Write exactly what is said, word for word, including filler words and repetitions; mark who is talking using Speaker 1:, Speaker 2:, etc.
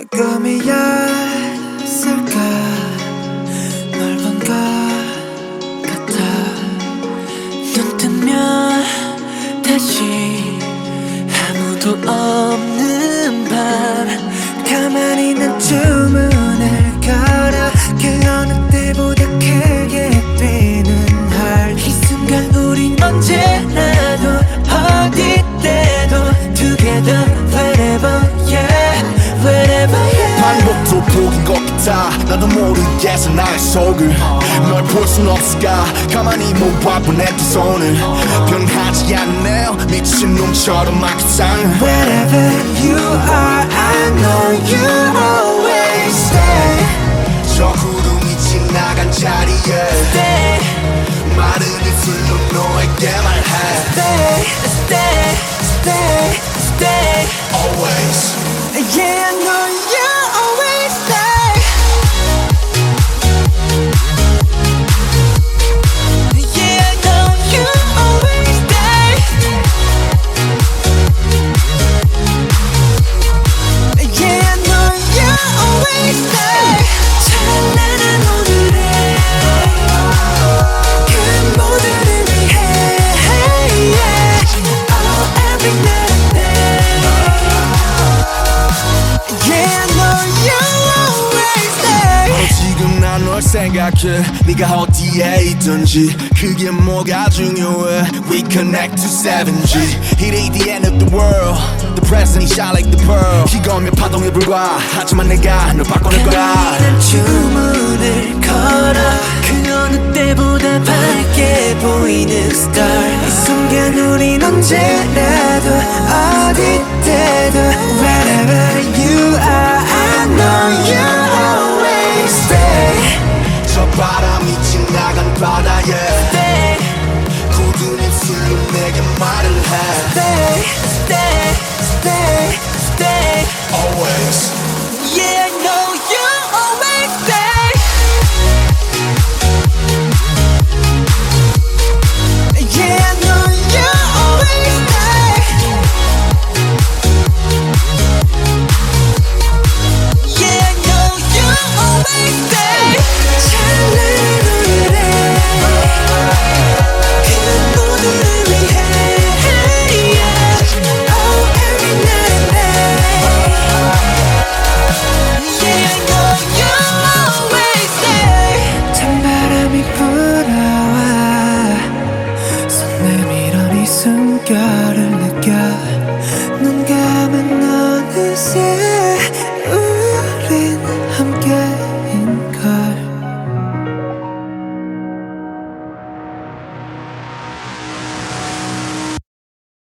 Speaker 1: 꿈이었을까 널 본 것 같아. 눈 뜨면 다시 아무도 없는 밤 가만히 난 주문을 걸어 그 어느 때보다 크게 뛰는 heart. 이 순간 우린 언제라도 어디 때도 together wherever yeah wherever yeah.
Speaker 2: 반복도 복인 것 같아. 나도 모르겠어 나의 속을. 널 볼 순 없을까 가만히 모아본 내 두 손을. 변하지 않네요 미친 놈처럼 막 이상해.
Speaker 1: Wherever you are I know you'll always stay.
Speaker 2: 저 구름이 지나간 자리에
Speaker 1: Stay
Speaker 2: 마른 입술로 너에게 말해.
Speaker 1: Stay Stay Stay Stay
Speaker 2: Always.
Speaker 1: Yeah I know you'll always stay. Yeah I know you'll always stay. Yeah I know you'll always stay. 찬란한 오늘에 그 모두를 위해 Oh every night and day. Yeah I know you'll always stay.
Speaker 2: 바로 지금 난 널 생각해. 네가 어디에 있든지 그게 뭐가 중요해. We connect to seven G. It ain't the end of the world. The present is shine like the pearl. 이거면 파동에 불과 하지만 내가 널 바꿔낼 거야.
Speaker 1: 난 주문을 걸어 그 어느 때보다 밝게 보이는 star. 이 순간 우린 언제라도 어디 때도 wherever you are I know you'll always stay.
Speaker 2: 저 바람이 지나간 바다에
Speaker 1: Stay
Speaker 2: 굳은 입술로 내게 말을 해.
Speaker 1: Stay Stay Stay